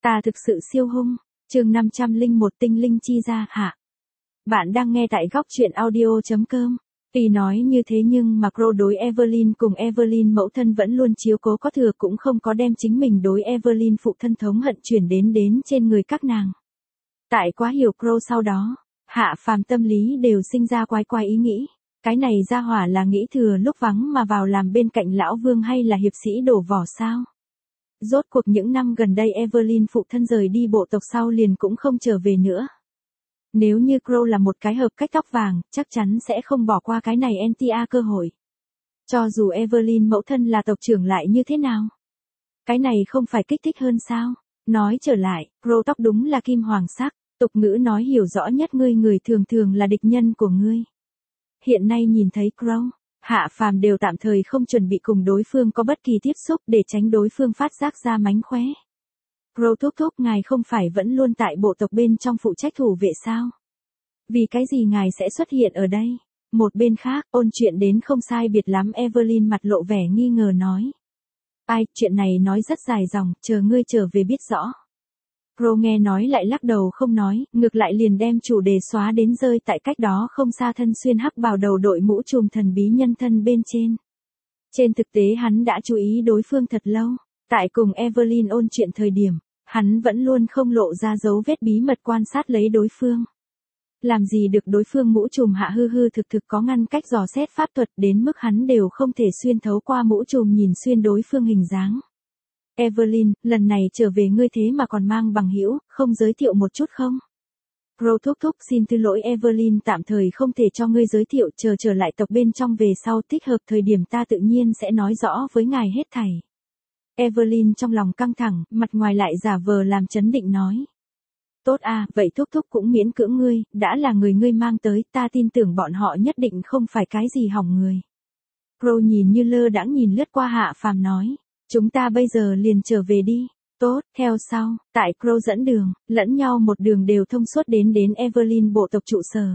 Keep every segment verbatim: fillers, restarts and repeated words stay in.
Ta thực sự siêu hung. Chương năm trăm lẻ một tinh linh chi ra hạ. Bạn đang nghe tại góc truyện audio chấm com. Tuy nói như thế nhưng mà Crow đối Evelyn cùng Evelyn mẫu thân vẫn luôn chiếu cố có thừa, cũng không có đem chính mình đối Evelyn phụ thân thống hận chuyển đến đến trên người các nàng. Tại quá hiểu Crow sau đó, Hạ Phàm tâm lý đều sinh ra quái quái ý nghĩ. Cái này ra hỏa là nghĩ thừa lúc vắng mà vào làm bên cạnh lão vương, hay là hiệp sĩ đổ vỏ sao? Rốt cuộc những năm gần đây Evelyn phụ thân rời đi bộ tộc sau liền cũng không trở về nữa. Nếu như Crow là một cái hợp cách tóc vàng, chắc chắn sẽ không bỏ qua cái này en tê a cơ hội. Cho dù Evelyn mẫu thân là tộc trưởng lại như thế nào? Cái này không phải kích thích hơn sao? Nói trở lại, Crow tóc đúng là kim hoàng sắc, tục ngữ nói hiểu rõ nhất ngươi người thường thường là địch nhân của ngươi. Hiện nay nhìn thấy Crow, Hạ Phàm đều tạm thời không chuẩn bị cùng đối phương có bất kỳ tiếp xúc để tránh đối phương phát giác ra mánh khóe. Crow thúc thúc, ngài không phải vẫn luôn tại bộ tộc bên trong phụ trách thủ vệ sao? Vì cái gì ngài sẽ xuất hiện ở đây? Một bên khác, ôn chuyện đến không sai biệt lắm, Evelyn mặt lộ vẻ nghi ngờ nói. Ai, chuyện này nói rất dài dòng, chờ ngươi trở về biết rõ. Crow nghe nói lại lắc đầu không nói, ngược lại liền đem chủ đề xóa đến rơi tại cách đó không xa thân xuyên hắc bào đầu đội mũ trùm thần bí nhân thân bên trên. Trên thực tế hắn đã chú ý đối phương thật lâu, tại cùng Evelyn ôn chuyện thời điểm, hắn vẫn luôn không lộ ra dấu vết bí mật quan sát lấy đối phương. Làm gì được đối phương mũ trùm hạ hư hư thực thực có ngăn cách dò xét pháp thuật đến mức hắn đều không thể xuyên thấu qua mũ trùm nhìn xuyên đối phương hình dáng. Evelyn, lần này trở về ngươi thế mà còn mang bằng hữu, không giới thiệu một chút không? Crow thúc thúc, xin thứ lỗi Evelyn, tạm thời không thể cho ngươi giới thiệu, chờ trở lại tộc bên trong về sau thích hợp thời điểm ta tự nhiên sẽ nói rõ với ngài hết thảy. Evelyn trong lòng căng thẳng, mặt ngoài lại giả vờ làm trấn định nói. Tốt à, vậy thúc thúc cũng miễn cưỡng ngươi, đã là người ngươi mang tới, ta tin tưởng bọn họ nhất định không phải cái gì hỏng người. Crow nhìn như lơ đãng nhìn lướt qua Hạ Phàm nói. Chúng ta bây giờ liền trở về đi. Tốt, theo sau, tại Crow dẫn đường, lẫn nhau một đường đều thông suốt đến đến Evelyn bộ tộc trụ sở.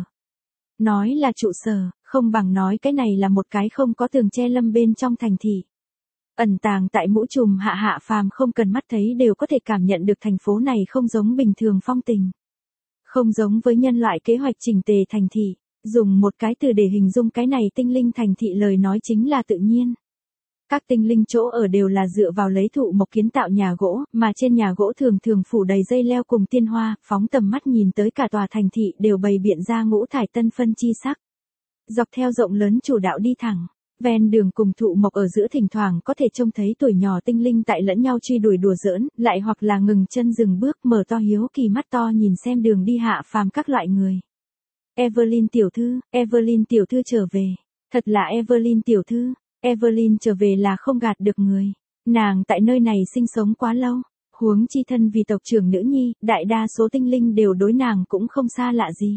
Nói là trụ sở, không bằng nói cái này là một cái không có tường che lâm bên trong thành thị. Ẩn tàng tại mũ trùm hạ Hạ Phàm không cần mắt thấy đều có thể cảm nhận được thành phố này không giống bình thường phong tình. Không giống với nhân loại kế hoạch chỉnh tề thành thị, dùng một cái từ để hình dung cái này tinh linh thành thị lời nói chính là tự nhiên. Các tinh linh chỗ ở đều là dựa vào lấy thụ mộc kiến tạo nhà gỗ, mà trên nhà gỗ thường thường phủ đầy dây leo cùng tiên hoa, phóng tầm mắt nhìn tới cả tòa thành thị đều bày biện ra ngũ thải tân phân chi sắc. Dọc theo rộng lớn chủ đạo đi thẳng, ven đường cùng thụ mộc ở giữa thỉnh thoảng có thể trông thấy tuổi nhỏ tinh linh tại lẫn nhau truy đuổi đùa giỡn, lại hoặc là ngừng chân dừng bước mở to hiếu kỳ mắt to nhìn xem đường đi Hạ Phàm các loại người. Evelyn tiểu thư, Evelyn tiểu thư trở về. Thật là Evelyn tiểu thư. Evelyn trở về là không gạt được người. Nàng tại nơi này sinh sống quá lâu. Huống chi thân vì tộc trưởng nữ nhi, đại đa số tinh linh đều đối nàng cũng không xa lạ gì.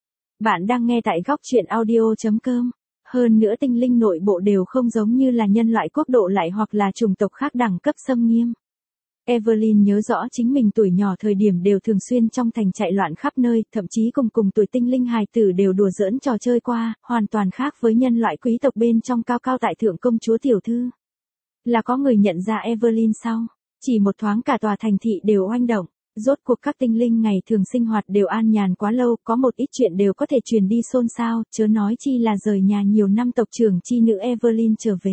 Bạn đang nghe tại góc truyện audio chấm com. Hơn nữa tinh linh nội bộ đều không giống như là nhân loại quốc độ lại hoặc là chủng tộc khác đẳng cấp xâm nghiêm. Evelyn nhớ rõ chính mình tuổi nhỏ thời điểm đều thường xuyên trong thành chạy loạn khắp nơi, thậm chí cùng cùng tuổi tinh linh hài tử đều đùa giỡn trò chơi qua, hoàn toàn khác với nhân loại quý tộc bên trong cao cao tại thượng công chúa tiểu thư. Là có người nhận ra Evelyn sau, chỉ một thoáng cả tòa thành thị đều oanh động, rốt cuộc các tinh linh ngày thường sinh hoạt đều an nhàn quá lâu, có một ít chuyện đều có thể truyền đi xôn xao, chớ nói chi là rời nhà nhiều năm tộc trưởng chi nữ Evelyn trở về.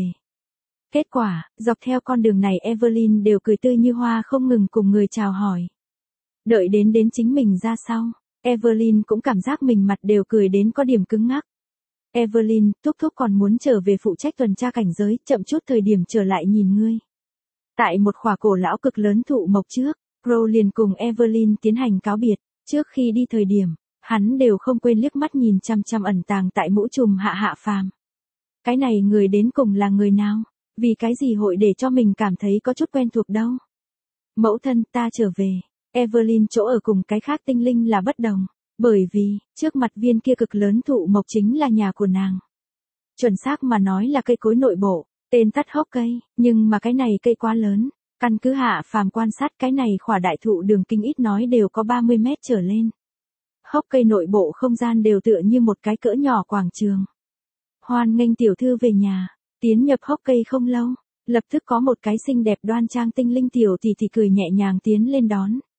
Kết quả, dọc theo con đường này Evelyn đều cười tươi như hoa không ngừng cùng người chào hỏi. Đợi đến đến chính mình ra sau, Evelyn cũng cảm giác mình mặt đều cười đến có điểm cứng ngắc. Evelyn, thúc thúc còn muốn trở về phụ trách tuần tra cảnh giới, chậm chút thời điểm trở lại nhìn ngươi. Tại một khỏa cổ lão cực lớn thụ mộc trước, Crow liền cùng Evelyn tiến hành cáo biệt. Trước khi đi thời điểm, hắn đều không quên liếc mắt nhìn chăm chăm ẩn tàng tại mũ trùm hạ Hạ Phàm. Cái này người đến cùng là người nào? Vì cái gì hội để cho mình cảm thấy có chút quen thuộc đâu. Mẫu thân, ta trở về. Evelyn chỗ ở cùng cái khác tinh linh là bất đồng. Bởi vì, trước mặt viên kia cực lớn thụ mộc chính là nhà của nàng. Chuẩn xác mà nói là cây cối nội bộ, tên tắt hốc cây, nhưng mà cái này cây quá lớn. Căn cứ Hạ Phàm quan sát cái này khỏa đại thụ đường kinh ít nói đều có ba mươi mét trở lên. Hốc cây nội bộ không gian đều tựa như một cái cỡ nhỏ quảng trường. Hoan nghênh tiểu thư về nhà. Tiến nhập hốc cây không lâu, lập tức có một cái xinh đẹp đoan trang tinh linh tiểu tỷ tỷ cười nhẹ nhàng tiến lên đón.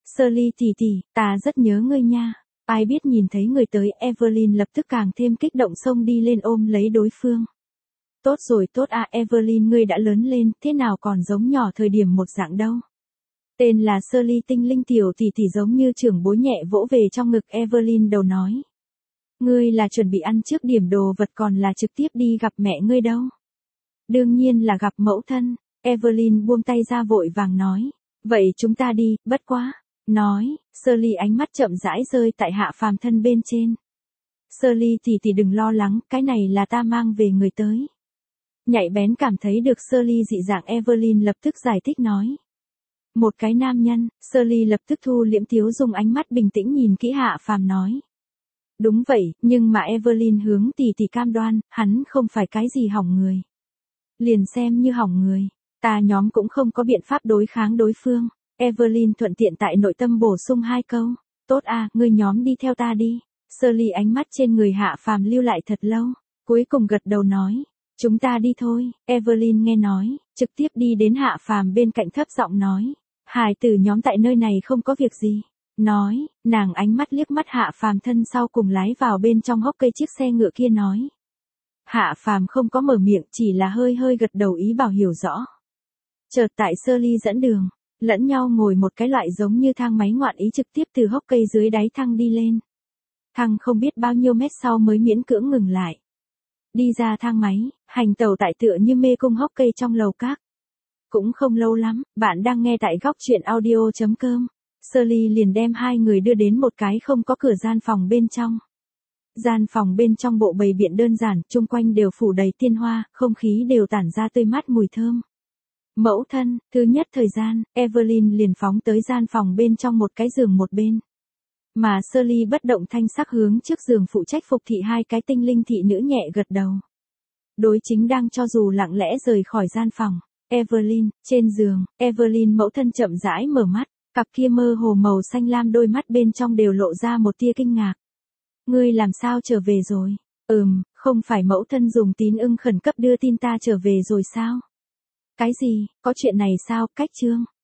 Shirley tỷ tỷ, ta rất nhớ ngươi nha. Ai biết nhìn thấy người tới, Evelyn lập tức càng thêm kích động xông đi lên ôm lấy đối phương. Tốt rồi tốt à Evelyn, ngươi đã lớn lên, thế nào còn giống nhỏ thời điểm một dạng đâu. Tên là Shirley tinh linh tiểu tỷ tỷ giống như trưởng bối nhẹ vỗ về trong ngực Evelyn đầu nói. Ngươi là chuẩn bị ăn trước điểm đồ vật còn là trực tiếp đi gặp mẹ ngươi đâu? Đương nhiên là gặp mẫu thân, Evelyn buông tay ra vội vàng nói. Vậy chúng ta đi, bất quá. Nói, Shirley ánh mắt chậm rãi rơi tại Hạ Phàm thân bên trên. Shirley tỷ tỷ đừng lo lắng, cái này là ta mang về người tới. Nhạy bén cảm thấy được Shirley dị dạng Evelyn lập tức giải thích nói. Một cái nam nhân, Shirley lập tức thu liễm tiếu dùng ánh mắt bình tĩnh nhìn kỹ Hạ Phàm nói. Đúng vậy, nhưng mà Evelyn hướng tỷ tỷ cam đoan, hắn không phải cái gì hỏng người. Liền xem như hỏng người, ta nhóm cũng không có biện pháp đối kháng đối phương. Evelyn thuận tiện tại nội tâm bổ sung hai câu. Tốt à, ngươi nhóm đi theo ta đi. Shirley ánh mắt trên người Hạ Phàm lưu lại thật lâu, cuối cùng gật đầu nói. Chúng ta đi thôi. Evelyn nghe nói, trực tiếp đi đến Hạ Phàm bên cạnh thấp giọng nói. Hài tử nhóm tại nơi này không có việc gì. Nói, nàng ánh mắt liếc mắt Hạ Phàm thân sau cùng lái vào bên trong hốc cây chiếc xe ngựa kia nói. Hạ Phàm không có mở miệng, chỉ là hơi hơi gật đầu ý bảo hiểu rõ. Chợt tại Shirley dẫn đường, lẫn nhau ngồi một cái loại giống như thang máy ngoạn ý trực tiếp từ hốc cây dưới đáy thang đi lên. Thang không biết bao nhiêu mét sau mới miễn cưỡng ngừng lại. Đi ra thang máy, hành tàu tại tựa như mê cung hốc cây trong lầu các. Cũng không lâu lắm, bạn đang nghe tại góc truyện audio chấm com. Shirley liền đem hai người đưa đến một cái không có cửa gian phòng bên trong. Gian phòng bên trong bộ bày biện đơn giản, chung quanh đều phủ đầy tiên hoa, không khí đều tản ra tươi mát mùi thơm. Mẫu thân, thứ nhất thời gian, Evelyn liền phóng tới gian phòng bên trong một cái giường một bên. Mà Shirley bất động thanh sắc hướng trước giường phụ trách phục thị hai cái tinh linh thị nữ nhẹ gật đầu. Đối chính đang cho dù lặng lẽ rời khỏi gian phòng. Evelyn, trên giường, Evelyn mẫu thân chậm rãi mở mắt, cặp kia mơ hồ màu xanh lam đôi mắt bên trong đều lộ ra một tia kinh ngạc. Ngươi làm sao trở về rồi? Ừm, không phải mẫu thân dùng tín ưng khẩn cấp đưa tin ta trở về rồi sao? Cái gì, có chuyện này sao, cách chương?